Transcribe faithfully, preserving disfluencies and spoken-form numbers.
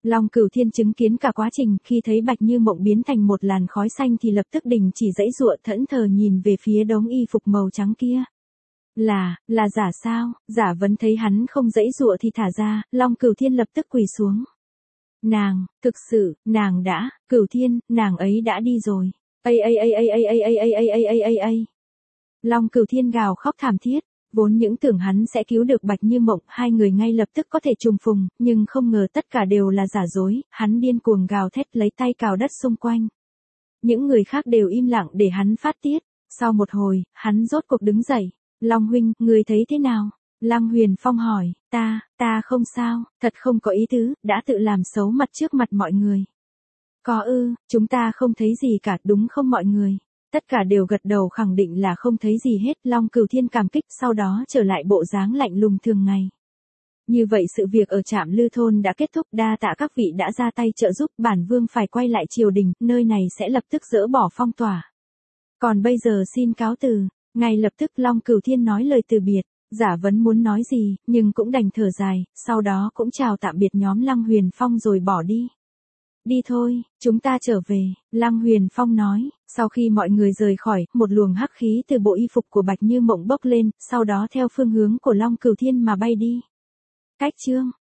Long Cửu Thiên chứng kiến cả quá trình, khi thấy Bạch Như Mộng biến thành một làn khói xanh thì lập tức đình chỉ giãy giụa, thẫn thờ nhìn về phía đống y phục màu trắng kia. Là, là giả sao? Giả Vấn thấy hắn không giãy giụa thì thả ra, Long Cửu Thiên lập tức quỳ xuống. Nàng, thực sự, nàng đã, Cửu Thiên, nàng ấy đã đi rồi. Ây ây ây ây ây ây ây ây ây ây ây ây ây. Long Cửu Thiên gào khóc thảm thiết, vốn những tưởng hắn sẽ cứu được Bạch Như Mộng, hai người ngay lập tức có thể trùng phùng, nhưng không ngờ tất cả đều là giả dối, hắn điên cuồng gào thét lấy tay cào đất xung quanh. Những người khác đều im lặng để hắn phát tiết, sau một hồi, hắn rốt cuộc đứng dậy. Long huynh, người thấy thế nào? Lăng Huyền Phong hỏi, ta, ta không sao, thật không có ý tứ, đã tự làm xấu mặt trước mặt mọi người. Có ư, chúng ta không thấy gì cả, đúng không mọi người? Tất cả đều gật đầu khẳng định là không thấy gì hết. Long Cửu Thiên cảm kích, sau đó trở lại bộ dáng lạnh lùng thường ngày. Như vậy sự việc ở Trạm Lư Thôn đã kết thúc, đa tạ các vị đã ra tay trợ giúp, bản vương phải quay lại triều đình, nơi này sẽ lập tức dỡ bỏ phong tỏa. Còn bây giờ xin cáo từ. Ngay lập tức Long Cửu Thiên nói lời từ biệt. Giả Vấn muốn nói gì, nhưng cũng đành thở dài, sau đó cũng chào tạm biệt nhóm Lăng Huyền Phong rồi bỏ đi. Đi thôi, chúng ta trở về, Lăng Huyền Phong nói. Sau khi mọi người rời khỏi, một luồng hắc khí từ bộ y phục của Bạch Như Mộng bốc lên, sau đó theo phương hướng của Long Cửu Thiên mà bay đi. Cách chương